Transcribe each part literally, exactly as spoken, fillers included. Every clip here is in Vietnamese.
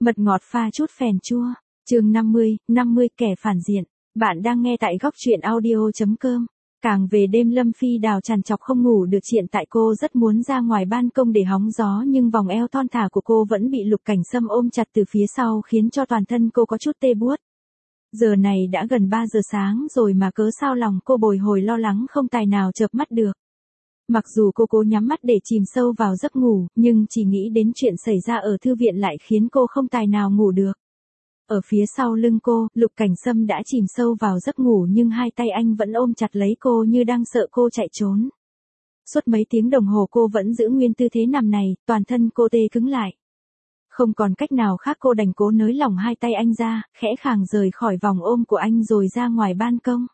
Mật ngọt pha chút phèn chua. Chương năm mươi, năm mươi kẻ phản diện. Bạn đang nghe tại góc truyện audio chấm com. Càng về đêm Lâm Phi Đào trằn trọc không ngủ được, hiện tại cô rất muốn ra ngoài ban công để hóng gió, nhưng vòng eo thon thả của cô vẫn bị Lục Cảnh Sâm ôm chặt từ phía sau khiến cho toàn thân cô có chút tê buốt. Giờ này đã gần ba giờ sáng rồi mà cớ sao lòng cô bồi hồi lo lắng không tài nào chợp mắt được. Mặc dù cô cố nhắm mắt để chìm sâu vào giấc ngủ, nhưng chỉ nghĩ đến chuyện xảy ra ở thư viện lại khiến cô không tài nào ngủ được. Ở phía sau lưng cô, Lục Cảnh Sâm đã chìm sâu vào giấc ngủ nhưng hai tay anh vẫn ôm chặt lấy cô như đang sợ cô chạy trốn. Suốt mấy tiếng đồng hồ cô vẫn giữ nguyên tư thế nằm này, toàn thân cô tê cứng lại. Không còn cách nào khác, cô đành cố nới lỏng hai tay anh ra, khẽ khàng rời khỏi vòng ôm của anh rồi ra ngoài ban công.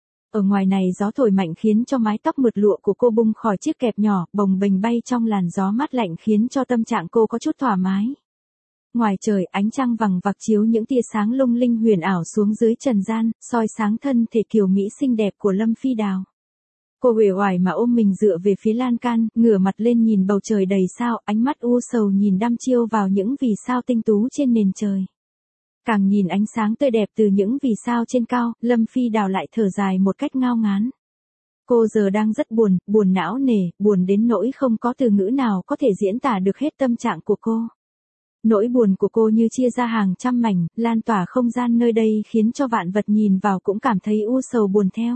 Ở ngoài này gió thổi mạnh khiến cho mái tóc mượt lụa của cô bung khỏi chiếc kẹp nhỏ, bồng bềnh bay trong làn gió mát lạnh khiến cho tâm trạng cô có chút thoải mái. Ngoài trời, ánh trăng vằng vặc chiếu những tia sáng lung linh huyền ảo xuống dưới trần gian, soi sáng thân thể kiều mỹ xinh đẹp của Lâm Phi Đào. Cô uể oải mà ôm mình dựa về phía lan can, ngửa mặt lên nhìn bầu trời đầy sao, ánh mắt u sầu nhìn đăm chiêu vào những vì sao tinh tú trên nền trời. Càng nhìn ánh sáng tươi đẹp từ những vì sao trên cao, Lâm Phi Đào lại thở dài một cách ngao ngán. Cô giờ đang rất buồn, buồn não nề, buồn đến nỗi không có từ ngữ nào có thể diễn tả được hết tâm trạng của cô. Nỗi buồn của cô như chia ra hàng trăm mảnh, lan tỏa không gian nơi đây khiến cho vạn vật nhìn vào cũng cảm thấy u sầu buồn theo.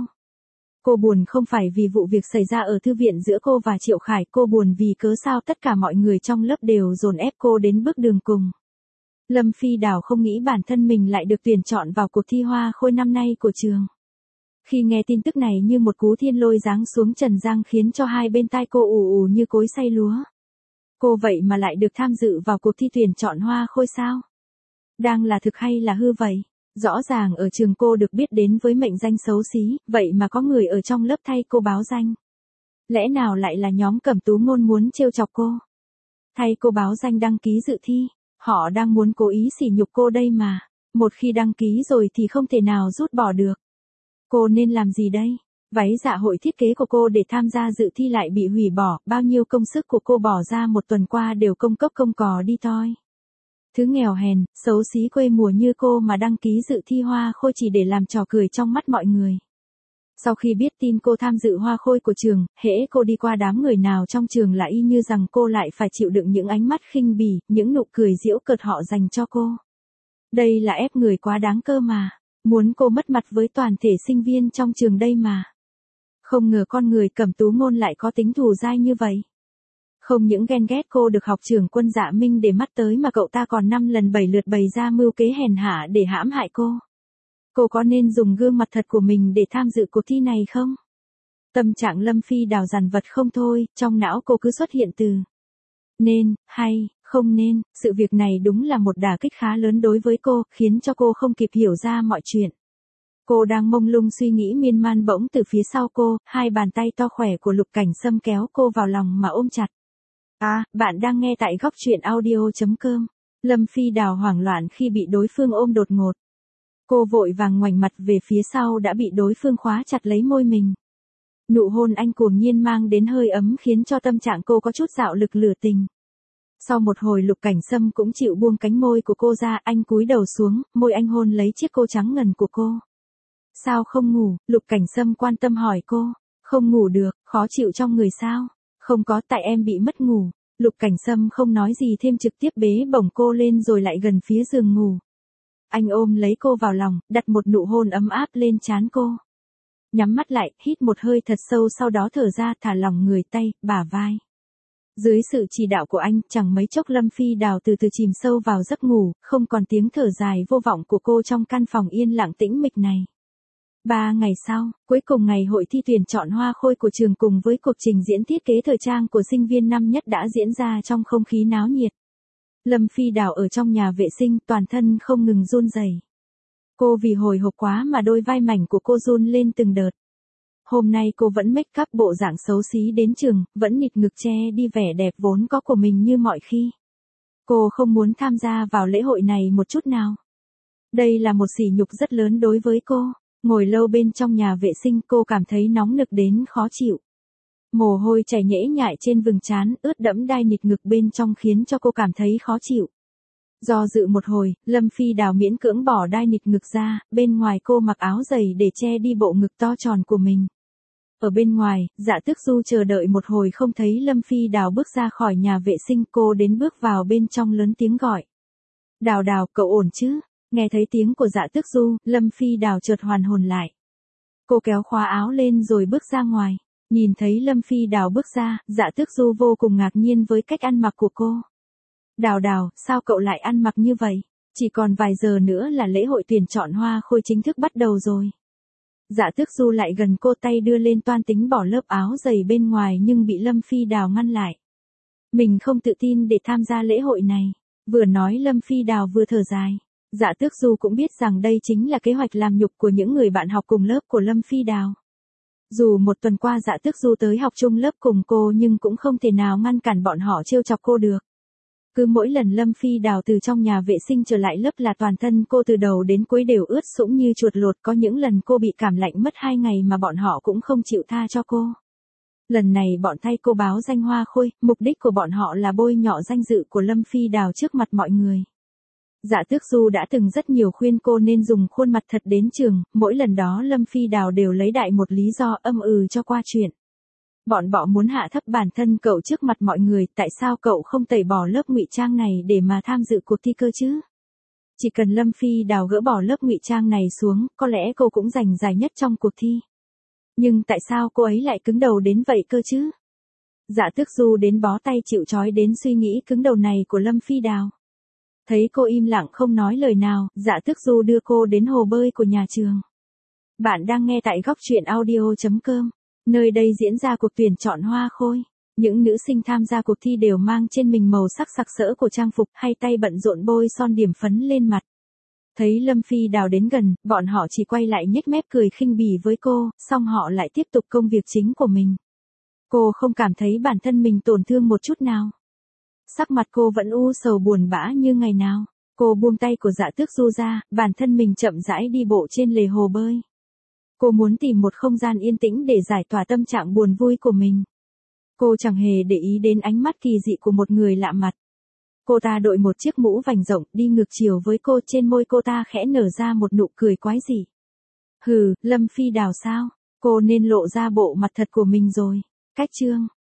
Cô buồn không phải vì vụ việc xảy ra ở thư viện giữa cô và Triệu Khải, cô buồn vì cớ sao tất cả mọi người trong lớp đều dồn ép cô đến bước đường cùng. Lâm Phi Đào không nghĩ bản thân mình lại được tuyển chọn vào cuộc thi hoa khôi năm nay của trường. Khi nghe tin tức này như một cú thiên lôi giáng xuống trần gian khiến cho hai bên tai cô ù ù như cối xay lúa. Cô vậy mà lại được tham dự vào cuộc thi tuyển chọn hoa khôi sao? Đang là thực hay là hư vậy? Rõ ràng ở trường cô được biết đến với mệnh danh xấu xí, vậy mà có người ở trong lớp thay cô báo danh. Lẽ nào lại là nhóm Cẩm Tú Ngôn muốn trêu chọc cô? Thay cô báo danh đăng ký dự thi, họ đang muốn cố ý sỉ nhục cô đây mà. Một khi đăng ký rồi thì không thể nào rút bỏ được. Cô nên làm gì đây? Váy dạ hội thiết kế của cô để tham gia dự thi lại bị hủy bỏ, bao nhiêu công sức của cô bỏ ra một tuần qua đều công cốc công cò đi toi. Thứ nghèo hèn, xấu xí quê mùa như cô mà đăng ký dự thi hoa khôi chỉ để làm trò cười trong mắt mọi người. Sau khi biết tin cô tham dự hoa khôi của trường, hễ cô đi qua đám người nào trong trường là y như rằng cô lại phải chịu đựng những ánh mắt khinh bỉ, những nụ cười giễu cợt họ dành cho cô. Đây là ép người quá đáng cơ mà, muốn cô mất mặt với toàn thể sinh viên trong trường đây mà. Không ngờ con người Cẩm Tú Ngôn lại có tính thù dai như vậy. Không những ghen ghét cô được học trưởng Quân Dạ Minh để mắt tới mà cậu ta còn năm lần bảy lượt bày ra mưu kế hèn hạ để hãm hại cô. Cô có nên dùng gương mặt thật của mình để tham dự cuộc thi này không? Tâm trạng Lâm Phi Đào dằn vặt không thôi, trong não cô cứ xuất hiện từ nên, hay, không nên. Sự việc này đúng là một đả kích khá lớn đối với cô, khiến cho cô không kịp hiểu ra mọi chuyện. Cô đang mông lung suy nghĩ miên man, bỗng từ phía sau cô, hai bàn tay to khỏe của Lục Cảnh Sâm kéo cô vào lòng mà ôm chặt. À, bạn đang nghe tại góc truyện audio chấm com. Lâm Phi Đào hoảng loạn khi bị đối phương ôm đột ngột. Cô vội vàng ngoảnh mặt về phía sau đã bị đối phương khóa chặt lấy môi mình. Nụ hôn anh cuồng nhiên mang đến hơi ấm khiến cho tâm trạng cô có chút dạo lực lửa tình. Sau một hồi Lục Cảnh Sâm cũng chịu buông cánh môi của cô ra, anh cúi đầu xuống, môi anh hôn lấy chiếc cô trắng ngần của cô. Sao không ngủ? Lục Cảnh Sâm quan tâm hỏi cô. Không ngủ được, khó chịu trong người sao? Không có, tại em bị mất ngủ. Lục Cảnh Sâm không nói gì thêm, trực tiếp bế bổng cô lên rồi lại gần phía giường ngủ. Anh ôm lấy cô vào lòng, đặt một nụ hôn ấm áp lên trán cô. Nhắm mắt lại, hít một hơi thật sâu, sau đó thở ra, thả lỏng người, tay, bả vai. Dưới sự chỉ đạo của anh, chẳng mấy chốc Lâm Phi Đào từ từ chìm sâu vào giấc ngủ, không còn tiếng thở dài vô vọng của cô trong căn phòng yên lặng tĩnh mịch này. Ba ngày sau, cuối cùng ngày hội thi tuyển chọn hoa khôi của trường cùng với cuộc trình diễn thiết kế thời trang của sinh viên năm nhất đã diễn ra trong không khí náo nhiệt. Lâm Phi Đào ở trong nhà vệ sinh, toàn thân không ngừng run rẩy. Cô vì hồi hộp quá mà đôi vai mảnh của cô run lên từng đợt. Hôm nay cô vẫn make up bộ dạng xấu xí đến trường, vẫn nịt ngực che đi vẻ đẹp vốn có của mình như mọi khi. Cô không muốn tham gia vào lễ hội này một chút nào. Đây là một sỉ nhục rất lớn đối với cô. Ngồi lâu bên trong nhà vệ sinh, cô cảm thấy nóng nực đến khó chịu. Mồ hôi chảy nhễ nhại trên vừng trán, ướt đẫm đai nịt ngực bên trong khiến cho cô cảm thấy khó chịu. Do dự một hồi, Lâm Phi Đào miễn cưỡng bỏ đai nịt ngực ra, bên ngoài cô mặc áo dày để che đi bộ ngực to tròn của mình. Ở bên ngoài, Dạ Tước Du chờ đợi một hồi không thấy Lâm Phi Đào bước ra khỏi nhà vệ sinh, cô đến bước vào bên trong lớn tiếng gọi. Đào Đào, cậu ổn chứ? Nghe thấy tiếng của Dạ Tước Du, Lâm Phi Đào chợt hoàn hồn lại. Cô kéo khóa áo lên rồi bước ra ngoài. Nhìn thấy Lâm Phi Đào bước ra, Dạ Tước Du vô cùng ngạc nhiên với cách ăn mặc của cô. Đào Đào, sao cậu lại ăn mặc như vậy? Chỉ còn vài giờ nữa là lễ hội tuyển chọn hoa khôi chính thức bắt đầu rồi. Dạ Tước Du lại gần cô, tay đưa lên toan tính bỏ lớp áo dày bên ngoài nhưng bị Lâm Phi Đào ngăn lại. Mình không tự tin để tham gia lễ hội này. Vừa nói Lâm Phi Đào vừa thở dài. Dạ Tước Du cũng biết rằng đây chính là kế hoạch làm nhục của những người bạn học cùng lớp của Lâm Phi Đào. Dù một tuần qua Dạ Tước Du tới học chung lớp cùng cô nhưng cũng không thể nào ngăn cản bọn họ trêu chọc cô được. Cứ mỗi lần Lâm Phi Đào từ trong nhà vệ sinh trở lại lớp là toàn thân cô từ đầu đến cuối đều ướt sũng như chuột lột, có những lần cô bị cảm lạnh mất hai ngày mà bọn họ cũng không chịu tha cho cô. Lần này bọn thay cô báo danh hoa khôi, mục đích của bọn họ là bôi nhọ danh dự của Lâm Phi Đào trước mặt mọi người. Dạ Tước Du đã từng rất nhiều khuyên cô nên dùng khuôn mặt thật đến trường, mỗi lần đó Lâm Phi Đào đều lấy đại một lý do âm ừ cho qua chuyện. Bọn bọ muốn hạ thấp bản thân cậu trước mặt mọi người, tại sao cậu không tẩy bỏ lớp ngụy trang này để mà tham dự cuộc thi cơ chứ? Chỉ cần Lâm Phi Đào gỡ bỏ lớp ngụy trang này xuống, có lẽ cô cũng giành giải nhất trong cuộc thi. Nhưng tại sao cô ấy lại cứng đầu đến vậy cơ chứ? Dạ Tước Du đến bó tay chịu trói đến suy nghĩ cứng đầu này của Lâm Phi Đào. Thấy cô im lặng không nói lời nào, Dạ Tước Du đưa cô đến hồ bơi của nhà trường. Bạn đang nghe tại góc truyện audio chấm com. Nơi đây diễn ra cuộc tuyển chọn hoa khôi. Những nữ sinh tham gia cuộc thi đều mang trên mình màu sắc sặc sỡ của trang phục, hay tay bận rộn bôi son điểm phấn lên mặt. Thấy Lâm Phi Đào đến gần, bọn họ chỉ quay lại nhếch mép cười khinh bỉ với cô, xong họ lại tiếp tục công việc chính của mình. Cô không cảm thấy bản thân mình tổn thương một chút nào. Sắc mặt cô vẫn u sầu buồn bã như ngày nào. Cô buông tay của Dạ Tước Du ra, bản thân mình chậm rãi đi bộ trên lề hồ bơi. Cô muốn tìm một không gian yên tĩnh để giải tỏa tâm trạng buồn vui của mình. Cô chẳng hề để ý đến ánh mắt kỳ dị của một người lạ mặt. Cô ta đội một chiếc mũ vành rộng, đi ngược chiều với cô, trên môi cô ta khẽ nở ra một nụ cười quái dị. Hừ, Lâm Phi Đào sao? Cô nên lộ ra bộ mặt thật của mình rồi. Cách chương